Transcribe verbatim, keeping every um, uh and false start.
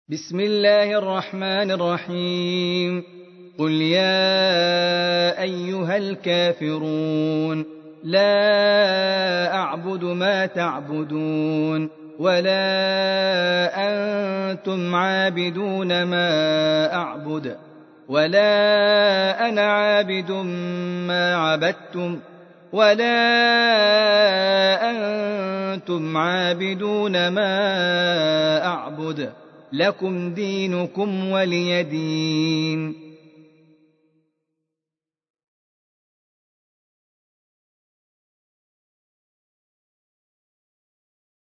بسم الله الرحمن الرحيم قل يا أيها الكافرون لا أعبد ما تعبدون ولا أنتم عابدون ما أعبد ولا أنا عابد ما عبدتم ولا أنتم عابدون ما أعبد لكم دينكم ولي دين.